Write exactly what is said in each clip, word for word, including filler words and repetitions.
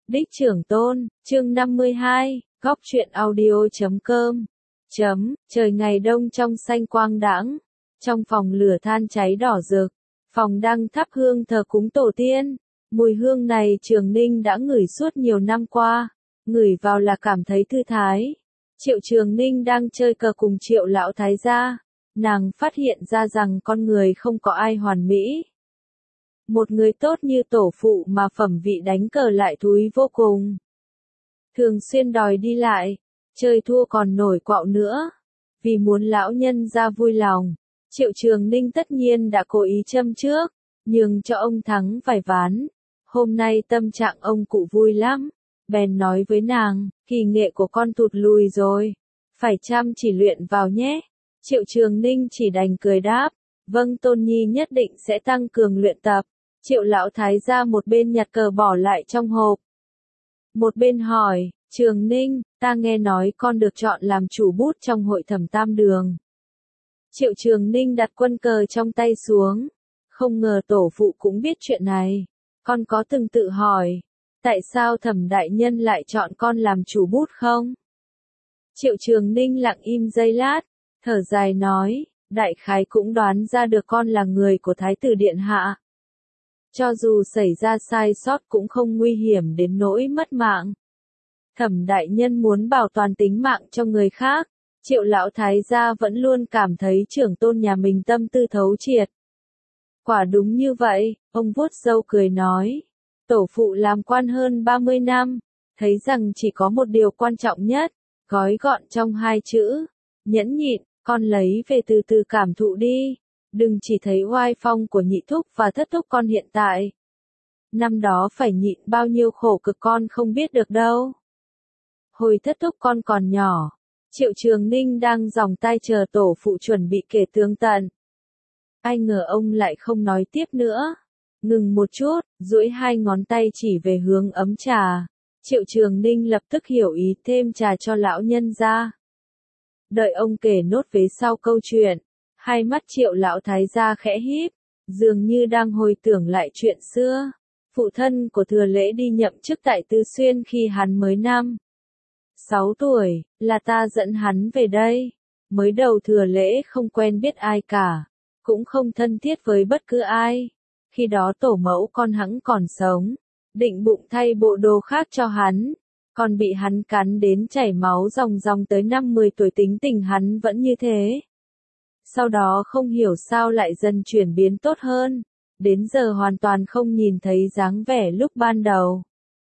Đích trưởng tôn, chương năm mươi hai, góc truyện audio chấm com. Chấm, trời ngày đông trong xanh quang đãng, trong phòng lửa than cháy đỏ rực, phòng đang thắp hương thờ cúng tổ tiên. Mùi hương này Trường Ninh đã ngửi suốt nhiều năm qua, ngửi vào là cảm thấy thư thái. Triệu Trường Ninh đang chơi cờ cùng Triệu lão thái gia, nàng phát hiện ra rằng con người không có ai hoàn mỹ. Một người tốt như tổ phụ mà phẩm vị đánh cờ lại thúi vô cùng. Thường xuyên đòi đi lại, chơi thua còn nổi quạo nữa. Vì muốn lão nhân ra vui lòng, Triệu Trường Ninh tất nhiên đã cố ý châm trước, nhường cho ông thắng vài ván. Hôm nay tâm trạng ông cụ vui lắm, bèn nói với nàng, kỳ nghệ của con tụt lùi rồi, phải chăm chỉ luyện vào nhé. Triệu Trường Ninh chỉ đành cười đáp, vâng Tôn Nhi nhất định sẽ tăng cường luyện tập. Triệu lão thái gia một bên nhặt cờ bỏ lại trong hộp, một bên hỏi, Trường Ninh, ta nghe nói con được chọn làm chủ bút trong hội thẩm tam đường. Triệu Trường Ninh đặt quân cờ trong tay xuống, không ngờ tổ phụ cũng biết chuyện này. Con có từng tự hỏi, tại sao thẩm đại nhân lại chọn con làm chủ bút không? Triệu Trường Ninh lặng im giây lát, thở dài nói, đại khái cũng đoán ra được con là người của Thái tử Điện Hạ. Cho dù xảy ra sai sót cũng không nguy hiểm đến nỗi mất mạng. Thẩm đại nhân muốn bảo toàn tính mạng cho người khác, Triệu lão thái gia vẫn luôn cảm thấy trưởng tôn nhà mình tâm tư thấu triệt. Quả đúng như vậy, ông vuốt râu cười nói, tổ phụ làm quan hơn ba mươi năm, thấy rằng chỉ có một điều quan trọng nhất, gói gọn trong hai chữ, nhẫn nhịn, con lấy về từ từ cảm thụ đi. Đừng chỉ thấy oai phong của nhị thúc và thất thúc con hiện tại. Năm đó phải nhịn bao nhiêu khổ cực con không biết được đâu. Hồi thất thúc con còn nhỏ, Triệu Trường Ninh đang giòng tay chờ tổ phụ chuẩn bị kể tường tận. Ai ngờ ông lại không nói tiếp nữa. Ngừng một chút, duỗi hai ngón tay chỉ về hướng ấm trà. Triệu Trường Ninh lập tức hiểu ý thêm trà cho lão nhân ra. Đợi ông kể nốt vế sau câu chuyện. Hai mắt Triệu lão thái gia khẽ híp, dường như đang hồi tưởng lại chuyện xưa. Phụ thân của Thừa Lễ đi nhậm chức tại Tư Xuyên khi hắn mới năm sáu tuổi, là ta dẫn hắn về đây. Mới đầu Thừa Lễ không quen biết ai cả, cũng không thân thiết với bất cứ ai. Khi đó tổ mẫu con hắn còn sống, định bụng thay bộ đồ khác cho hắn, còn bị hắn cắn đến chảy máu ròng ròng tới năm mười tuổi, tính tình hắn vẫn như thế. Sau đó không hiểu sao lại dần chuyển biến tốt hơn, đến giờ hoàn toàn không nhìn thấy dáng vẻ lúc ban đầu.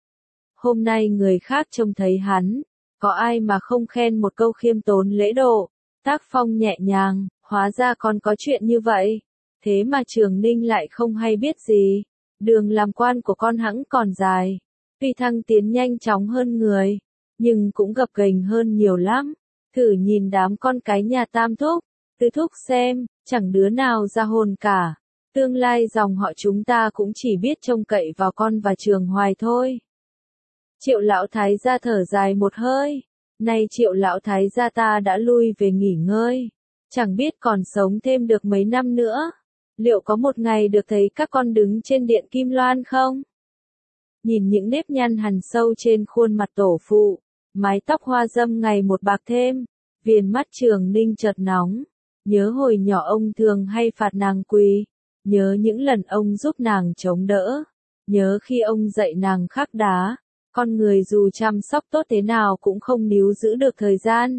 Hôm nay người khác trông thấy hắn, có ai mà không khen một câu khiêm tốn lễ độ, tác phong nhẹ nhàng, hóa ra còn có chuyện như vậy. Thế mà Trường Ninh lại không hay biết gì, đường làm quan của con hẵng còn dài, tuy thăng tiến nhanh chóng hơn người, nhưng cũng gập ghềnh hơn nhiều lắm. Thử nhìn đám con cái nhà Tam Thúc, Tư Thúc xem, chẳng đứa nào ra hồn cả. Tương lai dòng họ chúng ta cũng chỉ biết trông cậy vào con và Trường Hoài thôi. Triệu lão thái gia thở dài một hơi. Nay Triệu lão thái gia ta đã lui về nghỉ ngơi, chẳng biết còn sống thêm được mấy năm nữa. Liệu có một ngày được thấy các con đứng trên điện Kim Loan không? Nhìn những nếp nhăn hằn sâu trên khuôn mặt tổ phụ, mái tóc hoa râm ngày một bạc thêm, viền mắt Trường Ninh chợt nóng. Nhớ hồi nhỏ ông thường hay phạt nàng quỳ, nhớ những lần ông giúp nàng chống đỡ, nhớ khi ông dạy nàng khắc đá, con người dù chăm sóc tốt thế nào cũng không níu giữ được thời gian.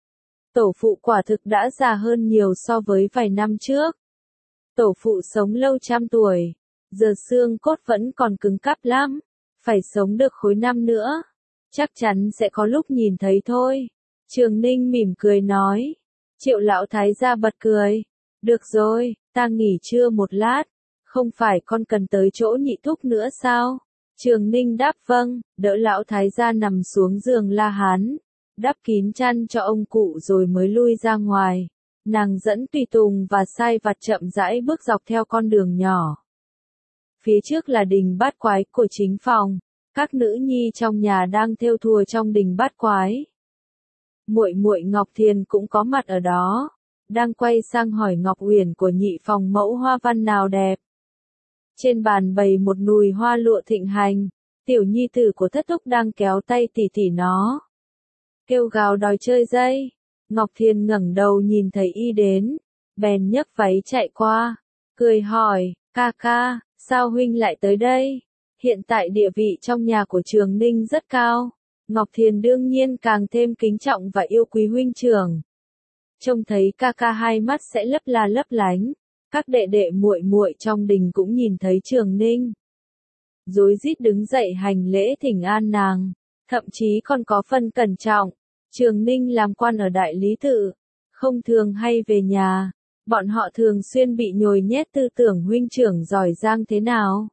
Tổ phụ quả thực đã già hơn nhiều so với vài năm trước. Tổ phụ sống lâu trăm tuổi, giờ xương cốt vẫn còn cứng cáp lắm, phải sống được khối năm nữa, chắc chắn sẽ có lúc nhìn thấy thôi. Trường Ninh mỉm cười nói. Triệu lão thái gia bật cười. Được rồi, ta nghỉ trưa một lát, không phải con cần tới chỗ nhị thúc nữa sao? Trường Ninh đáp vâng, đỡ lão thái gia nằm xuống giường La Hán, đắp kín chăn cho ông cụ rồi mới lui ra ngoài. Nàng dẫn tùy tùng và sai vặt chậm rãi bước dọc theo con đường nhỏ. Phía trước là đình bát quái của chính phòng, các nữ nhi trong nhà đang thêu thùa trong đình bát quái. Muội muội Ngọc Thiền cũng có mặt ở đó, đang quay sang hỏi Ngọc Uyển của nhị phòng mẫu hoa văn nào đẹp. Trên bàn bày một nùi hoa lụa thịnh hành, tiểu nhi tử của thất thúc đang kéo tay tỷ tỷ nó. Kêu gào đòi chơi dây. Ngọc Thiền ngẩng đầu nhìn thấy y đến, bèn nhấc váy chạy qua, cười hỏi, ca ca, sao huynh lại tới đây? Hiện tại địa vị trong nhà của Trường Ninh rất cao, Ngọc Thiền đương nhiên càng thêm kính trọng và yêu quý huynh trưởng. Trông thấy ca ca hai mắt sẽ lấp la lấp lánh, các đệ đệ muội muội trong đình cũng nhìn thấy Trường Ninh. Rối rít đứng dậy hành lễ thỉnh an nàng, thậm chí còn có phân cẩn trọng. Trường Ninh làm quan ở Đại Lý Tự, không thường hay về nhà, bọn họ thường xuyên bị nhồi nhét tư tưởng huynh trưởng giỏi giang thế nào.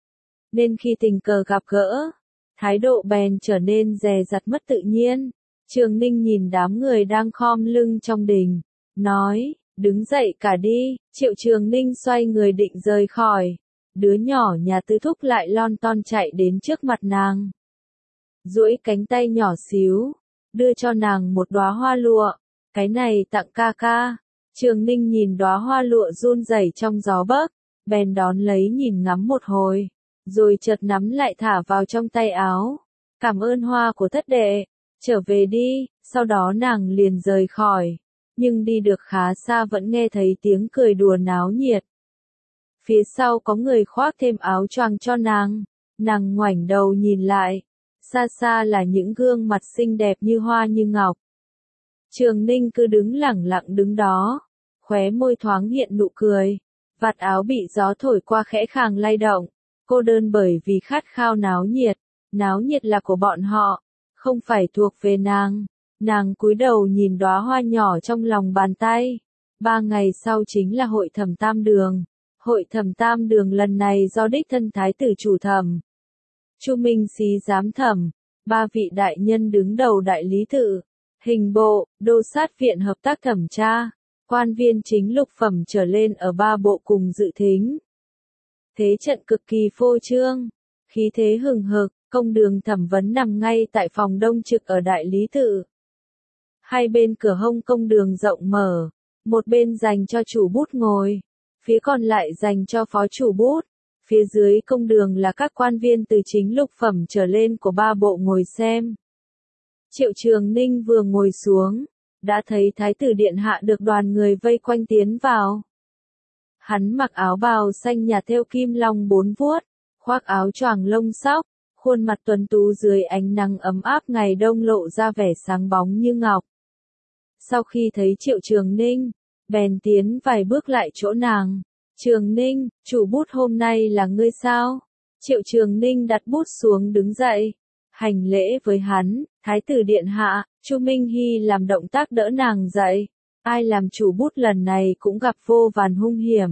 Nên khi tình cờ gặp gỡ, thái độ bèn trở nên dè dặt mất tự nhiên. Trường Ninh nhìn đám người đang khom lưng trong đình, nói, đứng dậy cả đi. Triệu Trường Ninh xoay người định rời khỏi, đứa nhỏ nhà Tứ Thúc lại lon ton chạy đến trước mặt nàng, duỗi cánh tay nhỏ xíu, đưa cho nàng một đóa hoa lụa, cái này tặng ca ca. Trường Ninh nhìn đóa hoa lụa run rẩy trong gió bấc, bèn đón lấy nhìn ngắm một hồi, rồi chợt nắm lại thả vào trong tay áo. Cảm ơn hoa của thất đệ, trở về đi. Sau đó nàng liền rời khỏi, nhưng đi được khá xa vẫn nghe thấy tiếng cười đùa náo nhiệt. Phía sau có người khoác thêm áo choàng cho nàng, nàng ngoảnh đầu nhìn lại, xa xa là những gương mặt xinh đẹp như hoa như ngọc. Trường Ninh cứ đứng lẳng lặng đứng đó, khóe môi thoáng hiện nụ cười, vạt áo bị gió thổi qua khẽ khàng lay động, cô đơn bởi vì khát khao náo nhiệt, náo nhiệt là của bọn họ, không phải thuộc về nàng. Nàng cúi đầu nhìn đóa hoa nhỏ trong lòng bàn tay. Ba ngày sau chính là hội thẩm tam đường. Hội thẩm tam đường lần này do đích thân thái tử chủ thẩm, Chu Minh Xí giám thẩm, ba vị đại nhân đứng đầu Đại Lý Tự, hình bộ, đô sát viện hợp tác thẩm tra, quan viên chính lục phẩm trở lên ở ba bộ cùng dự thính. Thế trận cực kỳ phô trương, khí thế hừng hực, công đường thẩm vấn nằm ngay tại phòng đông trực ở Đại Lý Tự. Hai bên cửa hông công đường rộng mở, một bên dành cho chủ bút ngồi, phía còn lại dành cho phó chủ bút. Phía dưới công đường là các quan viên từ chính lục phẩm trở lên của ba bộ ngồi xem. Triệu Trường Ninh vừa ngồi xuống, đã thấy Thái tử Điện Hạ được đoàn người vây quanh tiến vào. Hắn mặc áo bào xanh nhà thêu kim long bốn vuốt, khoác áo choàng lông sóc, khuôn mặt tuấn tú dưới ánh nắng ấm áp ngày đông lộ ra vẻ sáng bóng như ngọc. Sau khi thấy Triệu Trường Ninh, bèn tiến vài bước lại chỗ nàng. Trường Ninh, chủ bút hôm nay là ngươi sao? Triệu Trường Ninh đặt bút xuống đứng dậy, hành lễ với hắn. Thái tử Điện Hạ. Chu Minh Hy làm động tác đỡ nàng dậy. Ai làm chủ bút lần này cũng gặp vô vàn hung hiểm.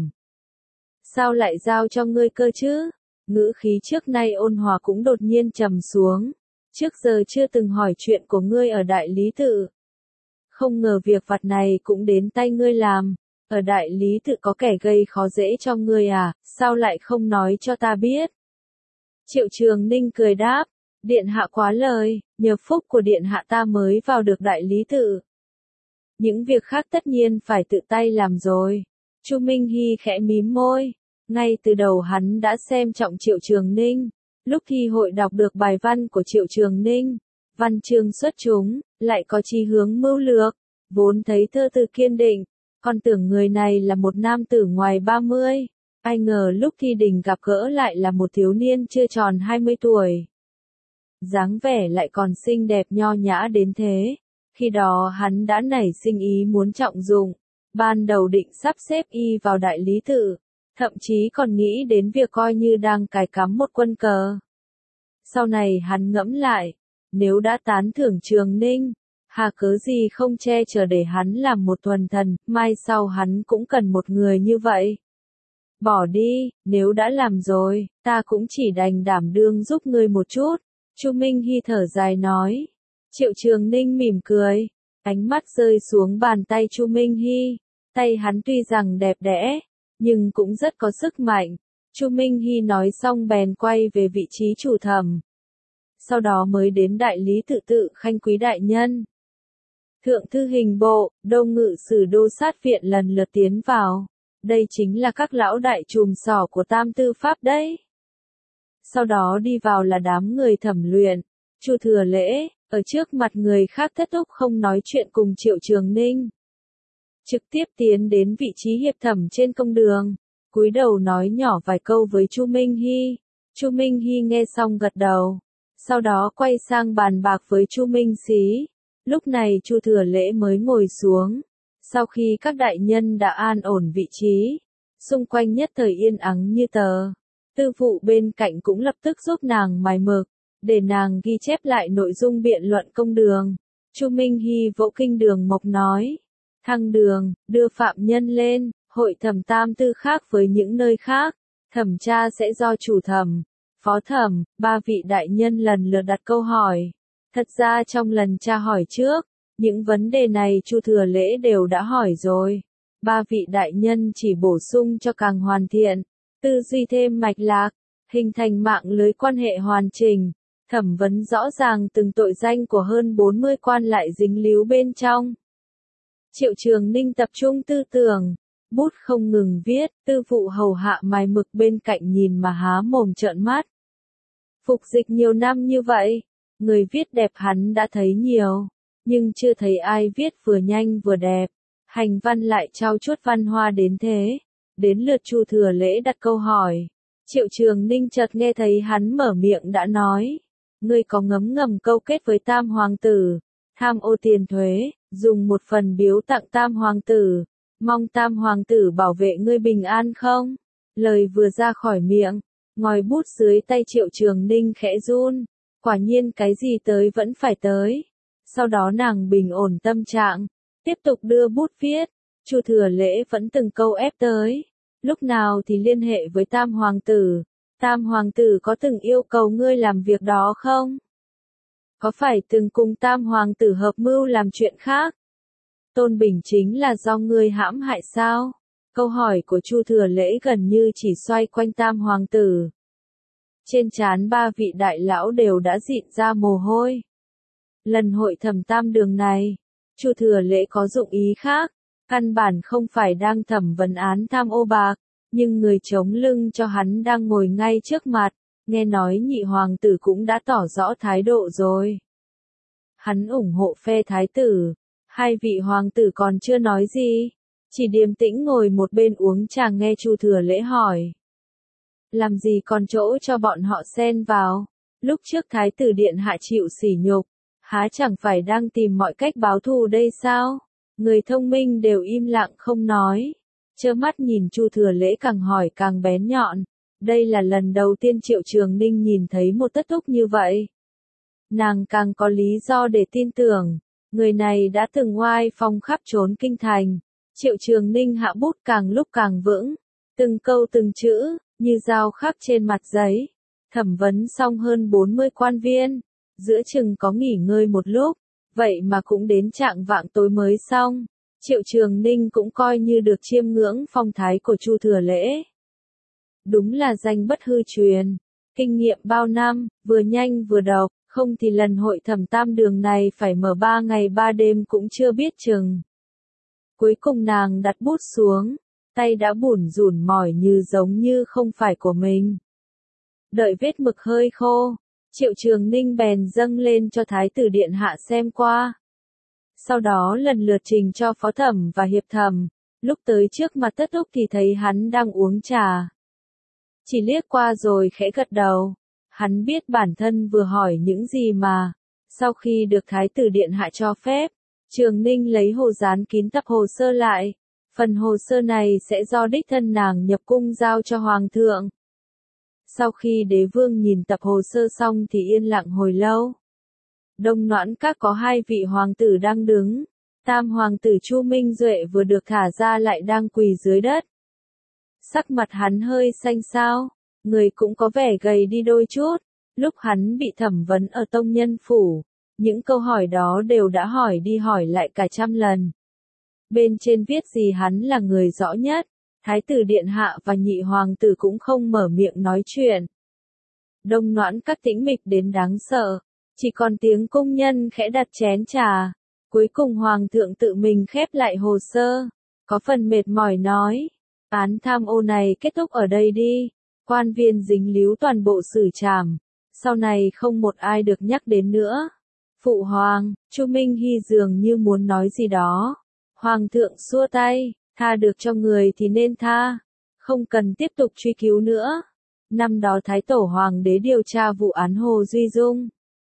Sao lại giao cho ngươi cơ chứ? Ngữ khí trước nay ôn hòa cũng đột nhiên trầm xuống. Trước giờ chưa từng hỏi chuyện của ngươi ở Đại Lý Tự. Không ngờ việc vặt này cũng đến tay ngươi làm. Ở Đại Lý Tự có kẻ gây khó dễ cho ngươi à, sao lại không nói cho ta biết? Triệu Trường Ninh cười đáp, Điện Hạ quá lời, nhờ phúc của Điện Hạ ta mới vào được Đại Lý Tự. Những việc khác tất nhiên phải tự tay làm rồi. Chu Minh Hy khẽ mím môi, ngay từ đầu hắn đã xem trọng Triệu Trường Ninh. Lúc thi hội đọc được bài văn của Triệu Trường Ninh, văn chương xuất chúng, lại có chí hướng mưu lược, vốn thấy thơ từ kiên định. Còn tưởng người này là một nam tử ngoài ba mươi, ai ngờ lúc thi đình gặp gỡ lại là một thiếu niên chưa tròn hai mươi tuổi. Dáng vẻ lại còn xinh đẹp nho nhã đến thế, khi đó hắn đã nảy sinh ý muốn trọng dụng, ban đầu định sắp xếp y vào Đại Lý Tự, thậm chí còn nghĩ đến việc coi như đang cài cắm một quân cờ. Sau này hắn ngẫm lại, nếu đã tán thưởng Trường Ninh, hà cớ gì không che chở để hắn làm một thuần thần, mai sau hắn cũng cần một người như vậy. Bỏ đi, nếu đã làm rồi, ta cũng chỉ đành đảm đương giúp ngươi một chút. Chu Minh Hy thở dài nói. Triệu Trường Ninh mỉm cười, ánh mắt rơi xuống bàn tay Chu Minh Hy. Tay hắn tuy rằng đẹp đẽ, nhưng cũng rất có sức mạnh. Chu Minh Hy nói xong bèn quay về vị trí chủ thẩm. Sau đó mới đến Đại Lý Tự tự khanh quý đại nhân. Thượng thư hình bộ, đô ngự sử đô sát viện lần lượt tiến vào. Đây chính là các lão đại trùm sỏ của tam tư pháp đấy. sau đó đi vào là đám người thẩm luyện. Chu Thừa Lễ, ở trước mặt người khác thất thúc không nói chuyện cùng Triệu Trường Ninh. Trực tiếp tiến đến vị trí hiệp thẩm trên công đường, cúi đầu nói nhỏ vài câu với Chu Minh Hy. Chu Minh Hy nghe xong gật đầu, sau đó quay sang bàn bạc với Chu Minh Xí. Lúc này Chu Thừa Lễ mới ngồi xuống, sau khi các đại nhân đã an ổn vị trí, xung quanh nhất thời yên ắng như tờ. Tư vụ bên cạnh cũng lập tức giúp nàng mài mực, để nàng ghi chép lại nội dung biện luận công đường. Chu Minh Hy vỗ kinh đường mộc nói, thăng đường, đưa phạm nhân lên, hội thẩm tam tư khác với những nơi khác, thẩm tra sẽ do chủ thẩm, phó thẩm, ba vị đại nhân lần lượt đặt câu hỏi. Thật ra trong lần tra hỏi trước, những vấn đề này Chu Thừa Lễ đều đã hỏi rồi. Ba vị đại nhân chỉ bổ sung cho càng hoàn thiện, tư duy thêm mạch lạc, hình thành mạng lưới quan hệ hoàn chỉnh, thẩm vấn rõ ràng từng tội danh của hơn bốn mươi quan lại dính líu bên trong. Triệu Trường Ninh tập trung tư tưởng, bút không ngừng viết, tư vụ hầu hạ mài mực bên cạnh nhìn mà há mồm trợn mắt. Phục dịch nhiều năm như vậy, người viết đẹp hắn đã thấy nhiều, nhưng chưa thấy ai viết vừa nhanh vừa đẹp, hành văn lại trau chuốt văn hoa đến thế. Đến lượt Chu Thừa Lễ đặt câu hỏi, Triệu Trường Ninh chợt nghe thấy hắn mở miệng đã nói, ngươi có ngấm ngầm câu kết với Tam Hoàng tử, tham ô tiền thuế, dùng một phần biếu tặng Tam Hoàng tử, mong Tam Hoàng tử bảo vệ ngươi bình an không? Lời vừa ra khỏi miệng, ngòi bút dưới tay Triệu Trường Ninh khẽ run, quả nhiên cái gì tới vẫn phải tới. Sau đó nàng bình ổn tâm trạng, tiếp tục đưa bút viết. Chu Thừa Lễ vẫn từng câu ép tới, lúc nào thì liên hệ với Tam Hoàng tử, Tam Hoàng tử có từng yêu cầu ngươi làm việc đó không? Có phải từng cùng Tam Hoàng tử hợp mưu làm chuyện khác? Tôn Bình chính là do ngươi hãm hại sao? Câu hỏi của Chu Thừa Lễ gần như chỉ xoay quanh Tam Hoàng tử. Trên trán ba vị đại lão đều đã dịn ra mồ hôi. Lần hội thẩm tam đường này, Chu Thừa Lễ có dụng ý khác, căn bản không phải đang thẩm vấn án tham ô bạc, nhưng người chống lưng cho hắn đang ngồi ngay trước mặt, nghe nói nhị hoàng tử cũng đã tỏ rõ thái độ rồi. Hắn ủng hộ phe thái tử, hai vị hoàng tử còn chưa nói gì, chỉ điềm tĩnh ngồi một bên uống trà nghe Chu Thừa Lễ hỏi. Làm gì còn chỗ cho bọn họ xen vào, lúc trước thái tử điện hạ chịu sỉ nhục, há chẳng phải đang tìm mọi cách báo thù đây sao? Người thông minh đều im lặng không nói, trơ mắt nhìn Chu Thừa Lễ càng hỏi càng bén nhọn. Đây là lần đầu tiên Triệu Trường Ninh nhìn thấy một tất thúc như vậy. Nàng càng có lý do để tin tưởng, người này đã từng oai phong khắp trốn kinh thành. Triệu Trường Ninh hạ bút càng lúc càng vững, từng câu từng chữ, như dao khắc trên mặt giấy. Thẩm vấn xong hơn bốn mươi quan viên, giữa chừng có nghỉ ngơi một lúc, vậy mà cũng đến trạng vạng tối mới xong. Triệu Trường Ninh cũng coi như được chiêm ngưỡng phong thái của Chu Thừa Lễ. Đúng là danh bất hư truyền, kinh nghiệm bao năm, vừa nhanh vừa độc, không thì lần hội thẩm tam đường này phải mở ba ngày ba đêm cũng chưa biết chừng. Cuối cùng nàng đặt bút xuống, tay đã bủn rủn mỏi như giống như không phải của mình. Đợi vết mực hơi khô, Triệu Trường Ninh bèn dâng lên cho Thái tử điện hạ xem qua. Sau đó lần lượt trình cho phó thẩm và hiệp thẩm, lúc tới trước mặt tất thúc thì thấy hắn đang uống trà. Chỉ liếc qua rồi khẽ gật đầu, hắn biết bản thân vừa hỏi những gì mà. Sau khi được Thái tử điện hạ cho phép, Trường Ninh lấy hồ dán kín tập hồ sơ lại. Phần hồ sơ này sẽ do đích thân nàng nhập cung giao cho Hoàng thượng. Sau khi đế vương nhìn tập hồ sơ xong thì yên lặng hồi lâu. Đông Noãn Các có hai vị hoàng tử đang đứng. Tam hoàng tử Chu Minh Duệ vừa được thả ra lại đang quỳ dưới đất. Sắc mặt hắn hơi xanh xao, người cũng có vẻ gầy đi đôi chút. Lúc hắn bị thẩm vấn ở tông nhân phủ, những câu hỏi đó đều đã hỏi đi hỏi lại cả trăm lần. Bên trên viết gì hắn là người rõ nhất, Thái tử điện hạ và nhị hoàng tử cũng không mở miệng nói chuyện. Đông Noãn Các tĩnh mịch đến đáng sợ, chỉ còn tiếng cung nhân khẽ đặt chén trà. Cuối cùng hoàng thượng tự mình khép lại hồ sơ, có phần mệt mỏi nói, án tham ô này kết thúc ở đây đi, quan viên dính líu toàn bộ xử trảm, sau này không một ai được nhắc đến nữa. Phụ hoàng, Chu Minh Hy dường như muốn nói gì đó. Hoàng thượng xua tay, tha được cho người thì nên tha, không cần tiếp tục truy cứu nữa. Năm đó Thái Tổ Hoàng đế điều tra vụ án Hồ Duy Dung,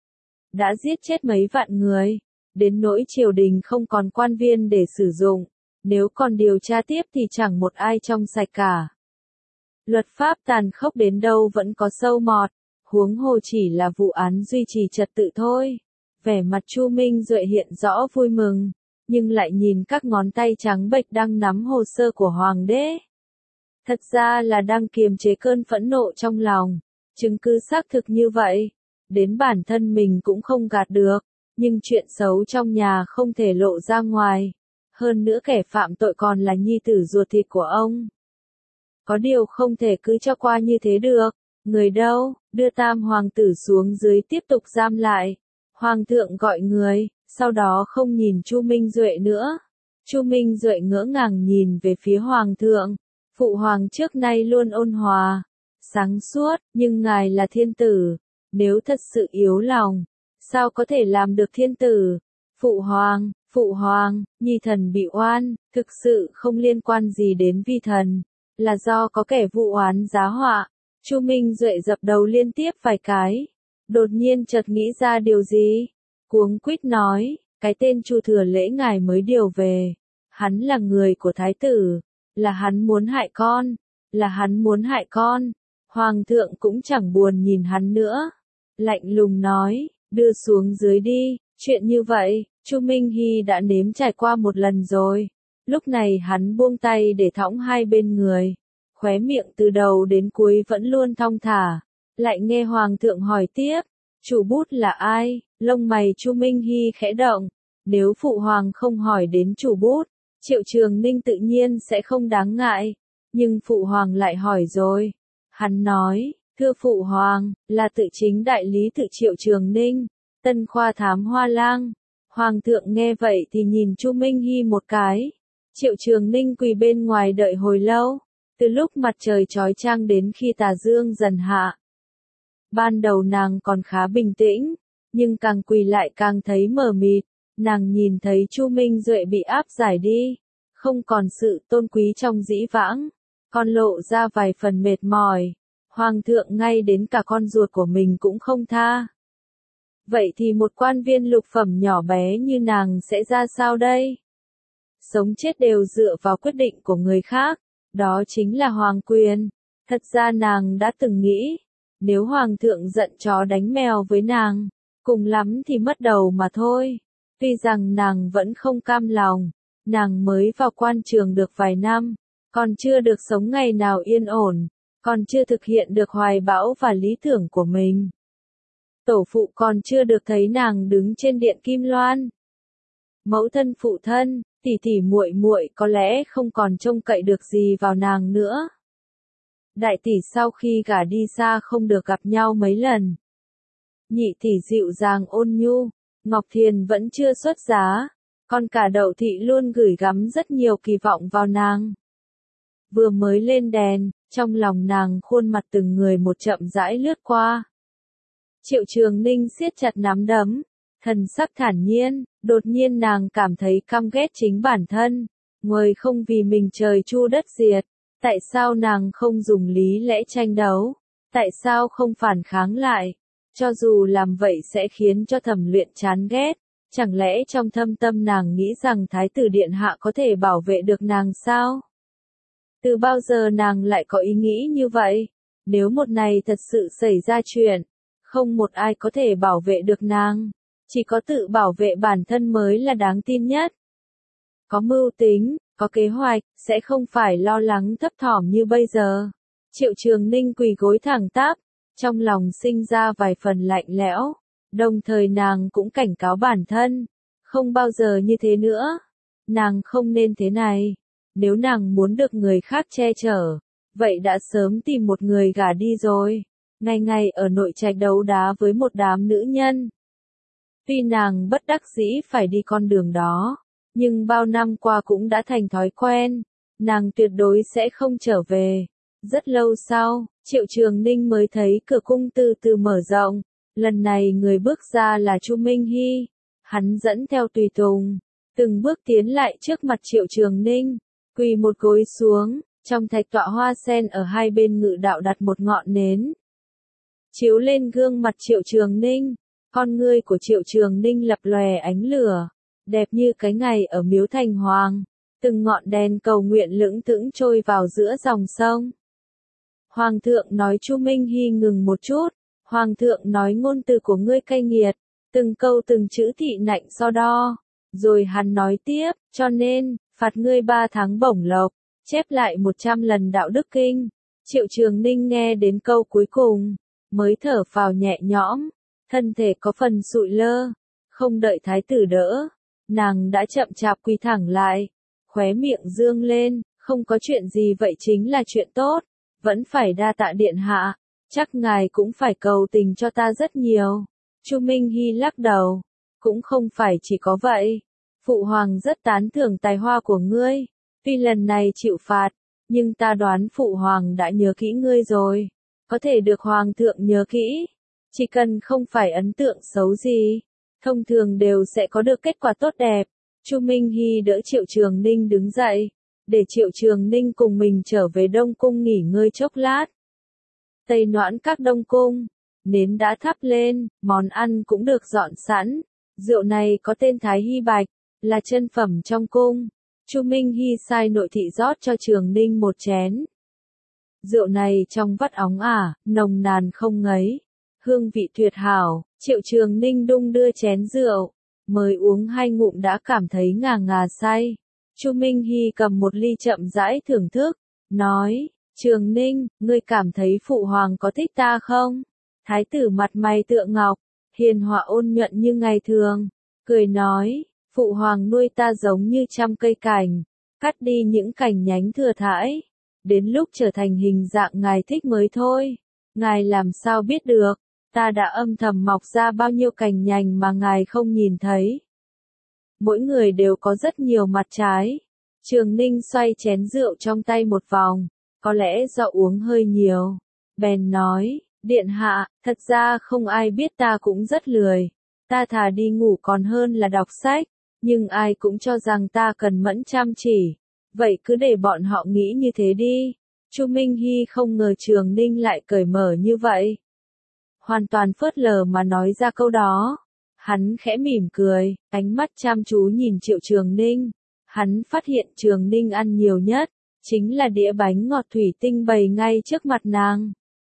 đã giết chết mấy vạn người, đến nỗi triều đình không còn quan viên để sử dụng, nếu còn điều tra tiếp thì chẳng một ai trong sạch cả. Luật pháp tàn khốc đến đâu vẫn có sâu mọt, huống hồ chỉ là vụ án duy trì trật tự thôi. Vẻ mặt Chu Minh Duệ hiện rõ vui mừng, nhưng lại nhìn các ngón tay trắng bệch đang nắm hồ sơ của hoàng đế. Thật ra là đang kiềm chế cơn phẫn nộ trong lòng, chứng cứ xác thực như vậy, đến bản thân mình cũng không gạt được, nhưng chuyện xấu trong nhà không thể lộ ra ngoài. Hơn nữa kẻ phạm tội còn là nhi tử ruột thịt của ông. Có điều không thể cứ cho qua như thế được, người đâu, đưa tam hoàng tử xuống dưới tiếp tục giam lại. Hoàng thượng gọi người, sau đó không nhìn Chu Minh Duệ nữa. Chu Minh Duệ ngỡ ngàng nhìn về phía hoàng thượng. Phụ hoàng trước nay luôn ôn hòa, sáng suốt, nhưng ngài là thiên tử, nếu thật sự yếu lòng, sao có thể làm được thiên tử? Phụ hoàng, phụ hoàng, nhi thần bị oan, thực sự không liên quan gì đến vi thần, là do có kẻ vụ oán giá họa. Chu Minh Duệ dập đầu liên tiếp vài cái, đột nhiên chợt nghĩ ra điều gì, cuống quýt nói, cái tên Chu Thừa Lễ ngài mới điều về, hắn là người của thái tử, là hắn muốn hại con, là hắn muốn hại con. Hoàng thượng cũng chẳng buồn nhìn hắn nữa, lạnh lùng nói, đưa xuống dưới đi, chuyện như vậy, Chu Minh Hy đã nếm trải qua một lần rồi. Lúc này hắn buông tay để thõng hai bên người, khóe miệng từ đầu đến cuối vẫn luôn thong thả, lại nghe hoàng thượng hỏi tiếp, chủ bút là ai? Lông mày Chu Minh Hy khẽ động, nếu phụ hoàng không hỏi đến chủ bút, Triệu Trường Ninh tự nhiên sẽ không đáng ngại, nhưng phụ hoàng lại hỏi rồi. Hắn nói, thưa phụ hoàng, là tự chính đại lý tự Triệu Trường Ninh, Tân Khoa Thám Hoa Lang. Hoàng thượng nghe vậy thì nhìn Chu Minh Hy một cái. Triệu Trường Ninh quỳ bên ngoài đợi hồi lâu, từ lúc mặt trời chói chang đến khi tà dương dần hạ. Ban đầu nàng còn khá bình tĩnh, nhưng càng quỳ lại càng thấy mờ mịt. Nàng nhìn thấy Chu Minh Duệ bị áp giải đi, không còn sự tôn quý trong dĩ vãng, còn lộ ra vài phần mệt mỏi. Hoàng thượng ngay đến cả con ruột của mình cũng không tha. Vậy thì một quan viên lục phẩm nhỏ bé như nàng sẽ ra sao đây? Sống chết đều dựa vào quyết định của người khác, đó chính là hoàng quyền. Thật ra nàng đã từng nghĩ, nếu hoàng thượng giận chó đánh mèo với nàng, cùng lắm thì mất đầu mà thôi. Tuy rằng nàng vẫn không cam lòng, nàng mới vào quan trường được vài năm, còn chưa được sống ngày nào yên ổn, còn chưa thực hiện được hoài bão và lý tưởng của mình. Tổ phụ còn chưa được thấy nàng đứng trên điện Kim Loan. Mẫu thân phụ thân, tỷ tỷ muội muội có lẽ không còn trông cậy được gì vào nàng nữa. Đại tỷ sau khi gả đi xa không được gặp nhau mấy lần. Nhị tỷ dịu dàng ôn nhu, Ngọc Thiền vẫn chưa xuất giá, còn cả Đậu thị luôn gửi gắm rất nhiều kỳ vọng vào nàng. Vừa mới lên đèn, trong lòng nàng khuôn mặt từng người một chậm rãi lướt qua. Triệu Trường Ninh siết chặt nắm đấm, thần sắc thản nhiên, đột nhiên nàng cảm thấy căm ghét chính bản thân, người không vì mình trời chu đất diệt, tại sao nàng không dùng lý lẽ tranh đấu, tại sao không phản kháng lại, cho dù làm vậy sẽ khiến cho Thẩm Luyện chán ghét, chẳng lẽ trong thâm tâm nàng nghĩ rằng Thái tử Điện Hạ có thể bảo vệ được nàng sao? Từ bao giờ nàng lại có ý nghĩ như vậy? Nếu một ngày thật sự xảy ra chuyện, không một ai có thể bảo vệ được nàng, chỉ có tự bảo vệ bản thân mới là đáng tin nhất. Có mưu tính, có kế hoạch, sẽ không phải lo lắng thấp thỏm như bây giờ. Triệu Trường Ninh quỳ gối thẳng tắp, trong lòng sinh ra vài phần lạnh lẽo, đồng thời nàng cũng cảnh cáo bản thân, không bao giờ như thế nữa. Nàng không nên thế này, nếu nàng muốn được người khác che chở, vậy đã sớm tìm một người gả đi rồi, ngày ngày ở nội trạch đấu đá với một đám nữ nhân. Tuy nàng bất đắc dĩ phải đi con đường đó, nhưng bao năm qua cũng đã thành thói quen, nàng tuyệt đối sẽ không trở về. Rất lâu sau, Triệu Trường Ninh mới thấy cửa cung từ từ mở rộng, lần này người bước ra là Chu Minh Hy, hắn dẫn theo tùy tùng, từng bước tiến lại trước mặt Triệu Trường Ninh, quỳ một gối xuống, trong thạch tọa hoa sen ở hai bên ngự đạo đặt một ngọn nến. Chiếu lên gương mặt Triệu Trường Ninh, con ngươi của Triệu Trường Ninh lập lòe ánh lửa, đẹp như cái ngày ở miếu thành hoàng, từng ngọn đèn cầu nguyện lững thững trôi vào giữa dòng sông. Hoàng thượng nói Chu Minh Hy ngừng một chút, Hoàng thượng nói ngôn từ của ngươi cay nghiệt, từng câu từng chữ thị nạnh so đo, rồi hắn nói tiếp, cho nên, phạt ngươi ba tháng bổng lộc, chép lại một trăm lần đạo đức kinh. Triệu Trường Ninh nghe đến câu cuối cùng, mới thở phào nhẹ nhõm, thân thể có phần sụi lơ, không đợi thái tử đỡ, nàng đã chậm chạp quỳ thẳng lại, khóe miệng dương lên, không có chuyện gì vậy chính là chuyện tốt, vẫn phải đa tạ điện hạ, chắc ngài cũng phải cầu tình cho ta rất nhiều. Chu Minh Hy lắc đầu, cũng không phải chỉ có vậy, phụ hoàng rất tán thưởng tài hoa của ngươi, tuy lần này chịu phạt, nhưng ta đoán phụ hoàng đã nhớ kỹ ngươi rồi, có thể được hoàng thượng nhớ kỹ, chỉ cần không phải ấn tượng xấu gì, thông thường đều sẽ có được kết quả tốt đẹp. Chu Minh Hy đỡ Triệu Trường Ninh đứng dậy, để Triệu Trường Ninh cùng mình trở về Đông Cung nghỉ ngơi chốc lát. Tây Noãn Các Đông Cung, nến đã thắp lên, món ăn cũng được dọn sẵn, rượu này có tên Thái Hy Bạch, là chân phẩm trong cung. Chu Minh Hy sai nội thị rót cho Trường Ninh một chén. Rượu này trong vắt óng ả, nồng nàn không ngấy, hương vị tuyệt hảo. Triệu Trường Ninh đung đưa chén rượu, mới uống hai ngụm đã cảm thấy ngà ngà say. Chu Minh Hy cầm một ly chậm rãi thưởng thức, nói, Trường Ninh, ngươi cảm thấy phụ hoàng có thích ta không? Thái tử mặt mày tựa ngọc, hiền hòa ôn nhuận như ngày thường, cười nói, phụ hoàng nuôi ta giống như trăm cây cành, cắt đi những cành nhánh thừa thãi, đến lúc trở thành hình dạng ngài thích mới thôi, ngài làm sao biết được, ta đã âm thầm mọc ra bao nhiêu cành nhành mà ngài không nhìn thấy. Mỗi người đều có rất nhiều mặt trái. Trường Ninh xoay chén rượu trong tay một vòng, có lẽ do uống hơi nhiều, bèn nói, điện hạ, thật ra không ai biết ta cũng rất lười, ta thà đi ngủ còn hơn là đọc sách, nhưng ai cũng cho rằng ta cần mẫn chăm chỉ, vậy cứ để bọn họ nghĩ như thế đi. Chu Minh Hy không ngờ Trường Ninh lại cởi mở như vậy, hoàn toàn phớt lờ mà nói ra câu đó. Hắn khẽ mỉm cười, ánh mắt chăm chú nhìn Triệu Trường Ninh. Hắn phát hiện Trường Ninh ăn nhiều nhất, chính là đĩa bánh ngọt thủy tinh bày ngay trước mặt nàng.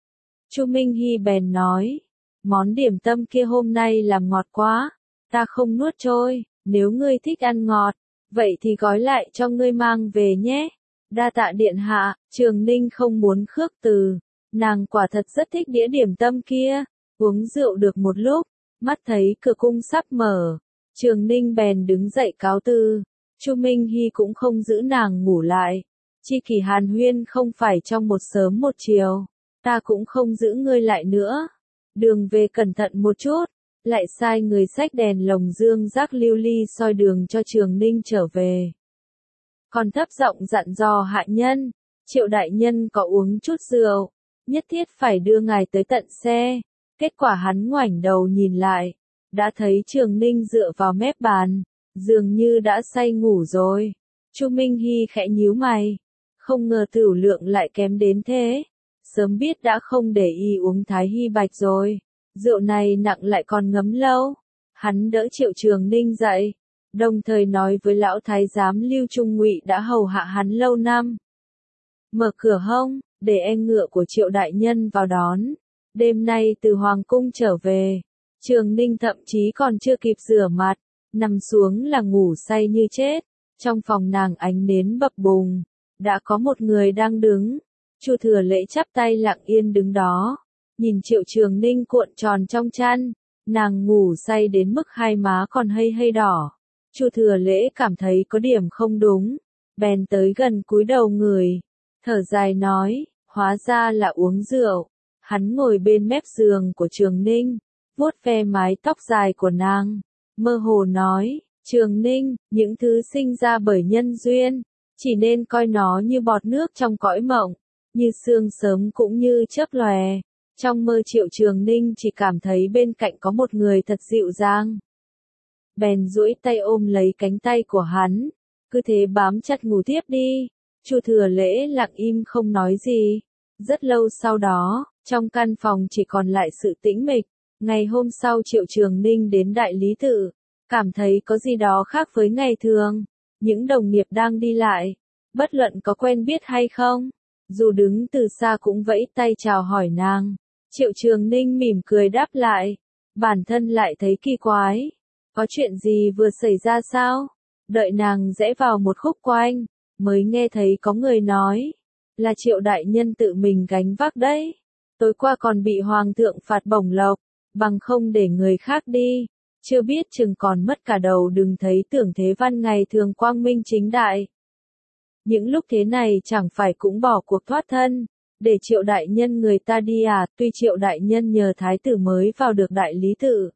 Chu Minh Hy bèn nói, món điểm tâm kia hôm nay làm ngọt quá, ta không nuốt trôi, nếu ngươi thích ăn ngọt, vậy thì gói lại cho ngươi mang về nhé. Đa tạ điện hạ. Trường Ninh không muốn khước từ, nàng quả thật rất thích đĩa điểm tâm kia. Uống rượu được một lúc, mắt thấy cửa cung sắp mở, Trường Ninh bèn đứng dậy cáo từ. Chu Minh Hy cũng không giữ nàng ngủ lại, chi kỷ hàn huyên không phải trong một sớm một chiều, ta cũng không giữ ngươi lại nữa, đường về cẩn thận một chút, lại sai người xách đèn lồng dương rác lưu ly soi đường cho Trường Ninh trở về. Còn thấp giọng dặn dò hạ nhân, Triệu đại nhân có uống chút rượu, nhất thiết phải đưa ngài tới tận xe. Kết quả hắn ngoảnh đầu nhìn lại, đã thấy Trường Ninh dựa vào mép bàn, dường như đã say ngủ rồi. Chu Minh Hy khẽ nhíu mày, không ngờ tửu lượng lại kém đến thế, sớm biết đã không để y uống Thái Hy Bạch rồi, rượu này nặng lại còn ngấm lâu. Hắn đỡ Triệu Trường Ninh dậy, đồng thời nói với lão thái giám Lưu Trung Ngụy đã hầu hạ hắn lâu năm. Mở cửa hông, để e ngựa của Triệu đại nhân vào đón. Đêm nay từ Hoàng cung trở về, Trường Ninh thậm chí còn chưa kịp rửa mặt, nằm xuống là ngủ say như chết. Trong phòng nàng ánh nến bập bùng, đã có một người đang đứng. Chu Thừa Lễ chắp tay lặng yên đứng đó, nhìn Triệu Trường Ninh cuộn tròn trong chăn, nàng ngủ say đến mức hai má còn hơi hơi đỏ. Chu Thừa Lễ cảm thấy có điểm không đúng, bèn tới gần cúi đầu người, thở dài nói, hóa ra là uống rượu. Hắn ngồi bên mép giường của Trường Ninh, vuốt ve mái tóc dài của nàng, mơ hồ nói, Trường Ninh, những thứ sinh ra bởi nhân duyên, chỉ nên coi nó như bọt nước trong cõi mộng, như sương sớm cũng như chớp lòe. Trong mơ Triệu Trường Ninh chỉ cảm thấy bên cạnh có một người thật dịu dàng. Bèn duỗi tay ôm lấy cánh tay của hắn, cứ thế bám chặt ngủ tiếp đi. Chu Thừa Lễ lặng im không nói gì. Rất lâu sau đó, trong căn phòng chỉ còn lại sự tĩnh mịch. Ngày hôm sau Triệu Trường Ninh đến Đại Lý Tự, cảm thấy có gì đó khác với ngày thường. Những đồng nghiệp đang đi lại, bất luận có quen biết hay không, dù đứng từ xa cũng vẫy tay chào hỏi nàng. Triệu Trường Ninh mỉm cười đáp lại, bản thân lại thấy kỳ quái. Có chuyện gì vừa xảy ra sao? Đợi nàng rẽ vào một khúc quanh, mới nghe thấy có người nói, là Triệu đại nhân tự mình gánh vác đấy. Tối qua còn bị hoàng thượng phạt bổng lộc, bằng không để người khác đi, chưa biết chừng còn mất cả đầu. Đừng thấy Tưởng Thế Văn ngày thường quang minh chính đại, những lúc thế này chẳng phải cũng bỏ cuộc thoát thân, để Triệu đại nhân người ta đi à? Tuy Triệu đại nhân nhờ thái tử mới vào được Đại Lý Tự,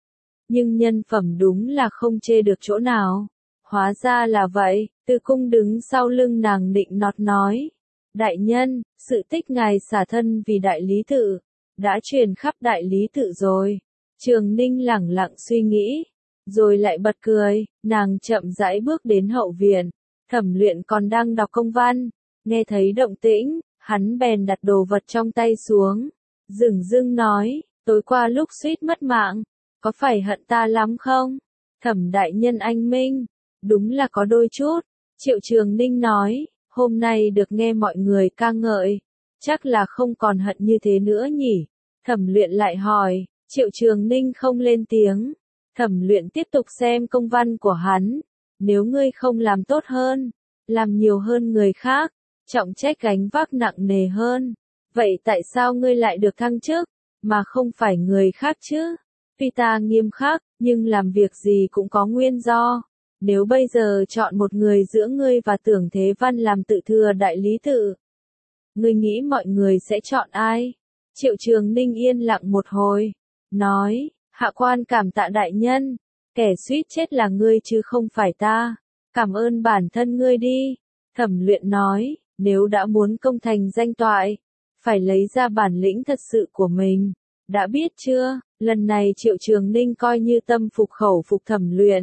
nhưng nhân phẩm đúng là không chê được chỗ nào. Hóa ra là vậy. Từ Cung đứng sau lưng nàng nịnh nọt nói, đại nhân, sự tích ngài xả thân vì Đại Lý Tự đã truyền khắp Đại Lý Tự rồi. Trường Ninh lẳng lặng suy nghĩ, rồi lại bật cười. Nàng chậm rãi bước đến hậu viện. Thẩm Luyện còn đang đọc công văn, nghe thấy động tĩnh, hắn bèn đặt đồ vật trong tay xuống, dửng dưng nói, tối qua lúc suýt mất mạng, có phải hận ta lắm không? Thẩm đại nhân anh minh, đúng là có đôi chút. Triệu Trường Ninh nói, hôm nay được nghe mọi người ca ngợi, chắc là không còn hận như thế nữa nhỉ? Thẩm Luyện lại hỏi. Triệu Trường Ninh không lên tiếng. Thẩm Luyện tiếp tục xem công văn của hắn. Nếu ngươi không làm tốt hơn, làm nhiều hơn người khác, trọng trách gánh vác nặng nề hơn, vậy tại sao ngươi lại được thăng chức, mà không phải người khác chứ? Tuy ta nghiêm khắc, nhưng làm việc gì cũng có nguyên do. Nếu bây giờ chọn một người giữa ngươi và Tưởng Thế Văn làm tự thừa Đại Lý Tự, ngươi nghĩ mọi người sẽ chọn ai? Triệu Trường Ninh yên lặng một hồi, nói, hạ quan cảm tạ đại nhân, kẻ suýt chết là ngươi chứ không phải ta. Cảm ơn bản thân ngươi đi. Thẩm Luyện nói, nếu đã muốn công thành danh toại, phải lấy ra bản lĩnh thật sự của mình. Đã biết chưa? Lần này Triệu Trường Ninh coi như tâm phục khẩu phục Thẩm Luyện.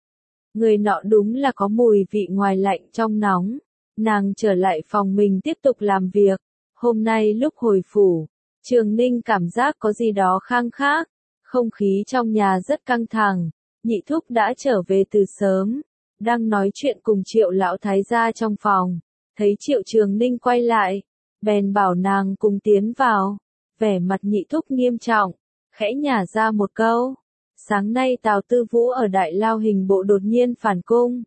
Người nọ đúng là có mùi vị ngoài lạnh trong nóng. Nàng trở lại phòng mình tiếp tục làm việc. Hôm nay lúc hồi phủ, Trường Ninh cảm giác có gì đó khang khác. Không khí trong nhà rất căng thẳng. Nhị thúc đã trở về từ sớm, đang nói chuyện cùng Triệu lão thái gia trong phòng, thấy Triệu Trường Ninh quay lại, bèn bảo nàng cùng tiến vào. Vẻ mặt nhị thúc nghiêm trọng, khẽ nhả ra một câu, sáng nay Tào Tư Vũ ở Đại Lao Hình Bộ đột nhiên phản cung,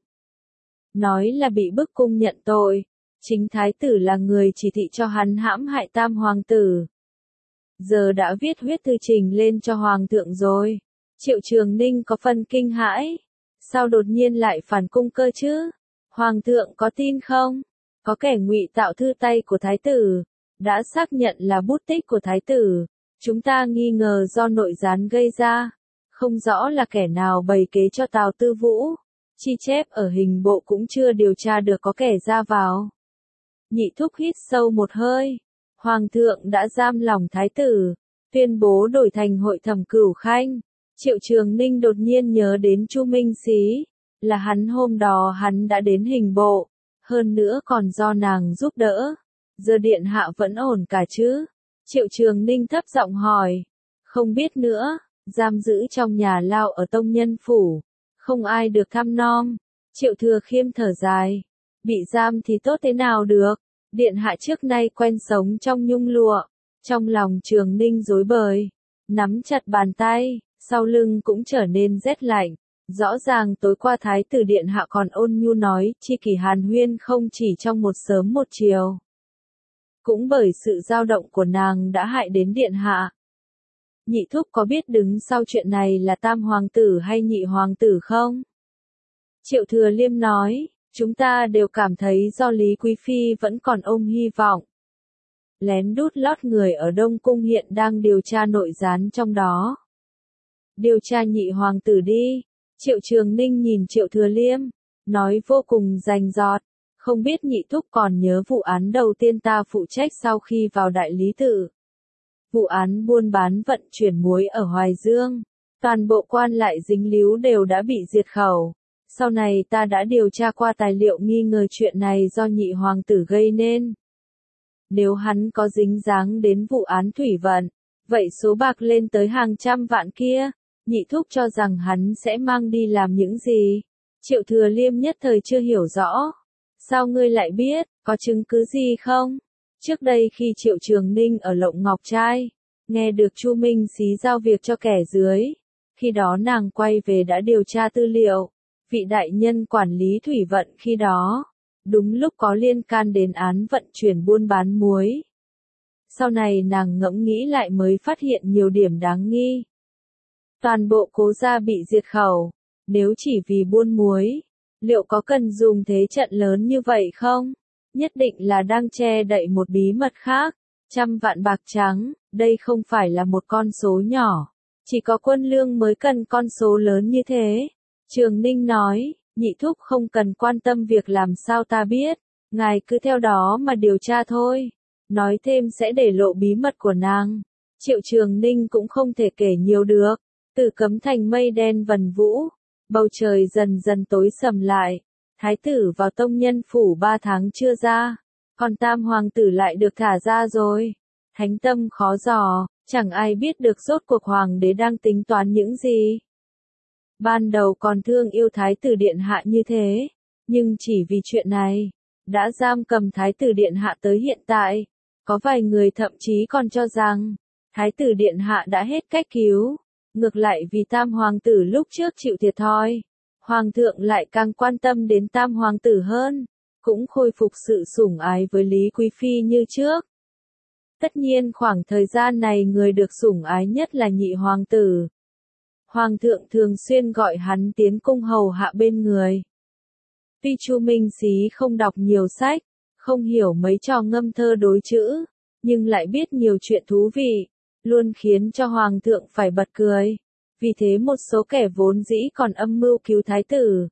nói là bị bức cung nhận tội, chính thái tử là người chỉ thị cho hắn hãm hại tam hoàng tử. Giờ đã viết huyết thư trình lên cho hoàng thượng rồi. Triệu Trường Ninh có phần kinh hãi. Sao đột nhiên lại phản cung cơ chứ? Hoàng thượng có tin không? Có kẻ ngụy tạo thư tay của thái tử, đã xác nhận là bút tích của thái tử. Chúng ta nghi ngờ do nội gián gây ra. Không rõ là kẻ nào bày kế cho Tào Tư Vũ. Chi chép ở hình bộ cũng chưa điều tra được có kẻ ra vào. Nhị thúc hít sâu một hơi. Hoàng thượng đã giam lòng thái tử, tuyên bố đổi thành hội thẩm Cửu Khanh. Triệu Trường Ninh đột nhiên nhớ đến Chu Minh Xí, là hắn hôm đó hắn đã đến hình bộ, hơn nữa còn do nàng giúp đỡ. Giờ điện hạ vẫn ổn cả chứ? Triệu Trường Ninh thấp giọng hỏi. Không biết nữa, giam giữ trong nhà lao ở Tông Nhân Phủ, không ai được thăm nom. Triệu Thừa Khiêm thở dài, bị giam thì tốt thế nào được, điện hạ trước nay quen sống trong nhung lụa. Trong lòng Trường Ninh rối bời, nắm chặt bàn tay, sau lưng cũng trở nên rét lạnh. Rõ ràng tối qua thái tử điện hạ còn ôn nhu nói chi kỷ hàn huyên không chỉ trong một sớm một chiều. Cũng bởi sự dao động của nàng đã hại đến điện hạ. Nhị thúc có biết đứng sau chuyện này là tam hoàng tử hay nhị hoàng tử không? Triệu Thừa Liêm nói, chúng ta đều cảm thấy do Lý Quý Phi vẫn còn ôm hy vọng. Lén đút lót người ở Đông Cung hiện đang điều tra nội gián trong đó. Điều tra nhị hoàng tử đi. Triệu Trường Ninh nhìn Triệu Thừa Liêm, nói vô cùng rành rọt. Không biết nhị thúc còn nhớ vụ án đầu tiên ta phụ trách sau khi vào đại lý tự. Vụ án buôn bán vận chuyển muối ở Hoài Dương. Toàn bộ quan lại dính líu đều đã bị diệt khẩu. Sau này ta đã điều tra qua tài liệu nghi ngờ chuyện này do nhị hoàng tử gây nên. Nếu hắn có dính dáng đến vụ án thủy vận, vậy số bạc lên tới hàng trăm vạn kia, nhị thúc cho rằng hắn sẽ mang đi làm những gì? Triệu Thừa Liêm nhất thời chưa hiểu rõ. Sao ngươi lại biết, có chứng cứ gì không? Trước đây khi Triệu Trường Ninh ở Lộng Ngọc Trai, nghe được Chu Minh Xí giao việc cho kẻ dưới. Khi đó nàng quay về đã điều tra tư liệu. Vị đại nhân quản lý thủy vận khi đó, đúng lúc có liên can đến án vận chuyển buôn bán muối. Sau này nàng ngẫm nghĩ lại mới phát hiện nhiều điểm đáng nghi. Toàn bộ Cố gia bị diệt khẩu, nếu chỉ vì buôn muối, liệu có cần dùng thế trận lớn như vậy không? Nhất định là đang che đậy một bí mật khác. Trăm vạn bạc trắng, đây không phải là một con số nhỏ. Chỉ có quân lương mới cần con số lớn như thế. Trường Ninh nói, nhị thúc không cần quan tâm việc làm sao ta biết. Ngài cứ theo đó mà điều tra thôi. Nói thêm sẽ để lộ bí mật của nàng. Triệu Trường Ninh cũng không thể kể nhiều được. Từ Cấm Thành mây đen vần vũ. Bầu trời dần dần tối sầm lại. Thái tử vào tông nhân phủ ba tháng chưa ra. Còn tam hoàng tử lại được thả ra rồi. Thánh tâm khó dò, chẳng ai biết được rốt cuộc hoàng đế đang tính toán những gì. Ban đầu còn thương yêu thái tử điện hạ như thế. Nhưng chỉ vì chuyện này, đã giam cầm thái tử điện hạ tới hiện tại. Có vài người thậm chí còn cho rằng, thái tử điện hạ đã hết cách cứu. Ngược lại vì tam hoàng tử lúc trước chịu thiệt thòi. Hoàng thượng lại càng quan tâm đến tam hoàng tử hơn. Cũng khôi phục sự sủng ái với Lý Quý Phi như trước. Tất nhiên khoảng thời gian này người được sủng ái nhất là nhị hoàng tử. Hoàng thượng thường xuyên gọi hắn tiến cung hầu hạ bên người. Tuy Chu Minh Xí không đọc nhiều sách, không hiểu mấy trò ngâm thơ đối chữ, nhưng lại biết nhiều chuyện thú vị, luôn khiến cho hoàng thượng phải bật cười. Vì thế một số kẻ vốn dĩ còn âm mưu cứu thái tử,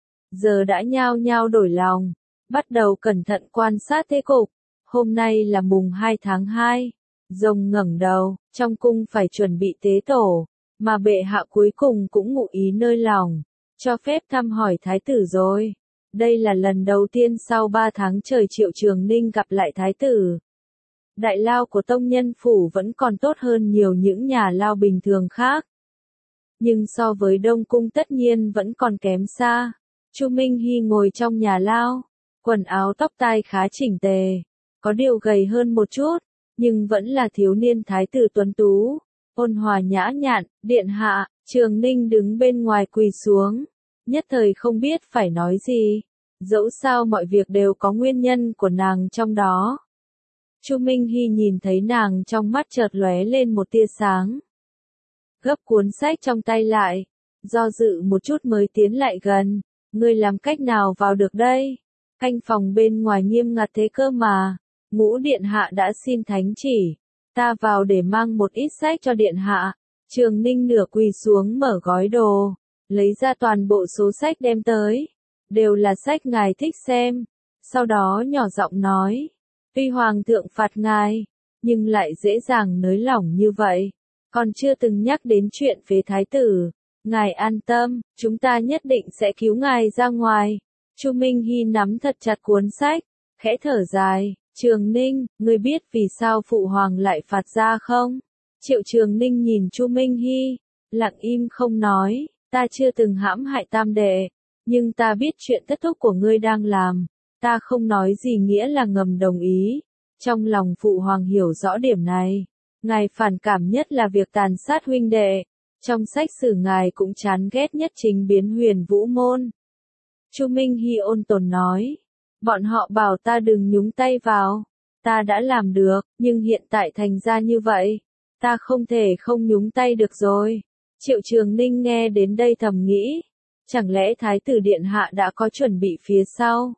giờ đã nhao nhao đổi lòng, bắt đầu cẩn thận quan sát thế cục. Hôm nay là mùng hai tháng hai, rồng ngẩng đầu, trong cung phải chuẩn bị tế tổ, mà bệ hạ cuối cùng cũng ngụ ý nơi lòng, cho phép thăm hỏi thái tử rồi. Đây là lần đầu tiên sau ba tháng trời Triệu Trường Ninh gặp lại thái tử. Đại lao của tông nhân phủ vẫn còn tốt hơn nhiều những nhà lao bình thường khác. Nhưng so với Đông Cung tất nhiên vẫn còn kém xa. Chu Minh Hy ngồi trong nhà lao, quần áo tóc tai khá chỉnh tề, có điều gầy hơn một chút, nhưng vẫn là thiếu niên thái tử tuấn tú, ôn hòa nhã nhặn. Điện hạ, Trường Ninh đứng bên ngoài quỳ xuống, nhất thời không biết phải nói gì, dẫu sao mọi việc đều có nguyên nhân của nàng trong đó. Chu Minh Hy nhìn thấy nàng trong mắt chợt lóe lên một tia sáng. Gấp cuốn sách trong tay lại, do dự một chút mới tiến lại gần. Ngươi làm cách nào vào được đây? Canh phòng bên ngoài nghiêm ngặt thế cơ mà. Ngũ điện hạ đã xin thánh chỉ. Ta vào để mang một ít sách cho điện hạ. Trường Ninh nửa quỳ xuống mở gói đồ, lấy ra toàn bộ số sách đem tới. Đều là sách ngài thích xem. Sau đó nhỏ giọng nói. Tuy hoàng thượng phạt ngài, nhưng lại dễ dàng nới lỏng như vậy. Còn chưa từng nhắc đến chuyện phế thái tử. Ngài an tâm, chúng ta nhất định sẽ cứu ngài ra ngoài. Chu Minh Hy nắm thật chặt cuốn sách, khẽ thở dài. Trường Ninh, ngươi biết vì sao phụ hoàng lại phạt ra không? Triệu Trường Ninh nhìn Chu Minh Hy, lặng im không nói. Ta chưa từng hãm hại tam đệ, nhưng ta biết chuyện thất thúc của ngươi đang làm. Ta không nói gì nghĩa là ngầm đồng ý. Trong lòng phụ hoàng hiểu rõ điểm này. Ngài phản cảm nhất là việc tàn sát huynh đệ. Trong sách sử ngài cũng chán ghét nhất chính biến Huyền Vũ môn. Chu Minh Hy ôn tồn nói. Bọn họ bảo ta đừng nhúng tay vào. Ta đã làm được, nhưng hiện tại thành ra như vậy. Ta không thể không nhúng tay được rồi. Triệu Trường Ninh nghe đến đây thầm nghĩ. Chẳng lẽ Thái tử Điện Hạ đã có chuẩn bị phía sau?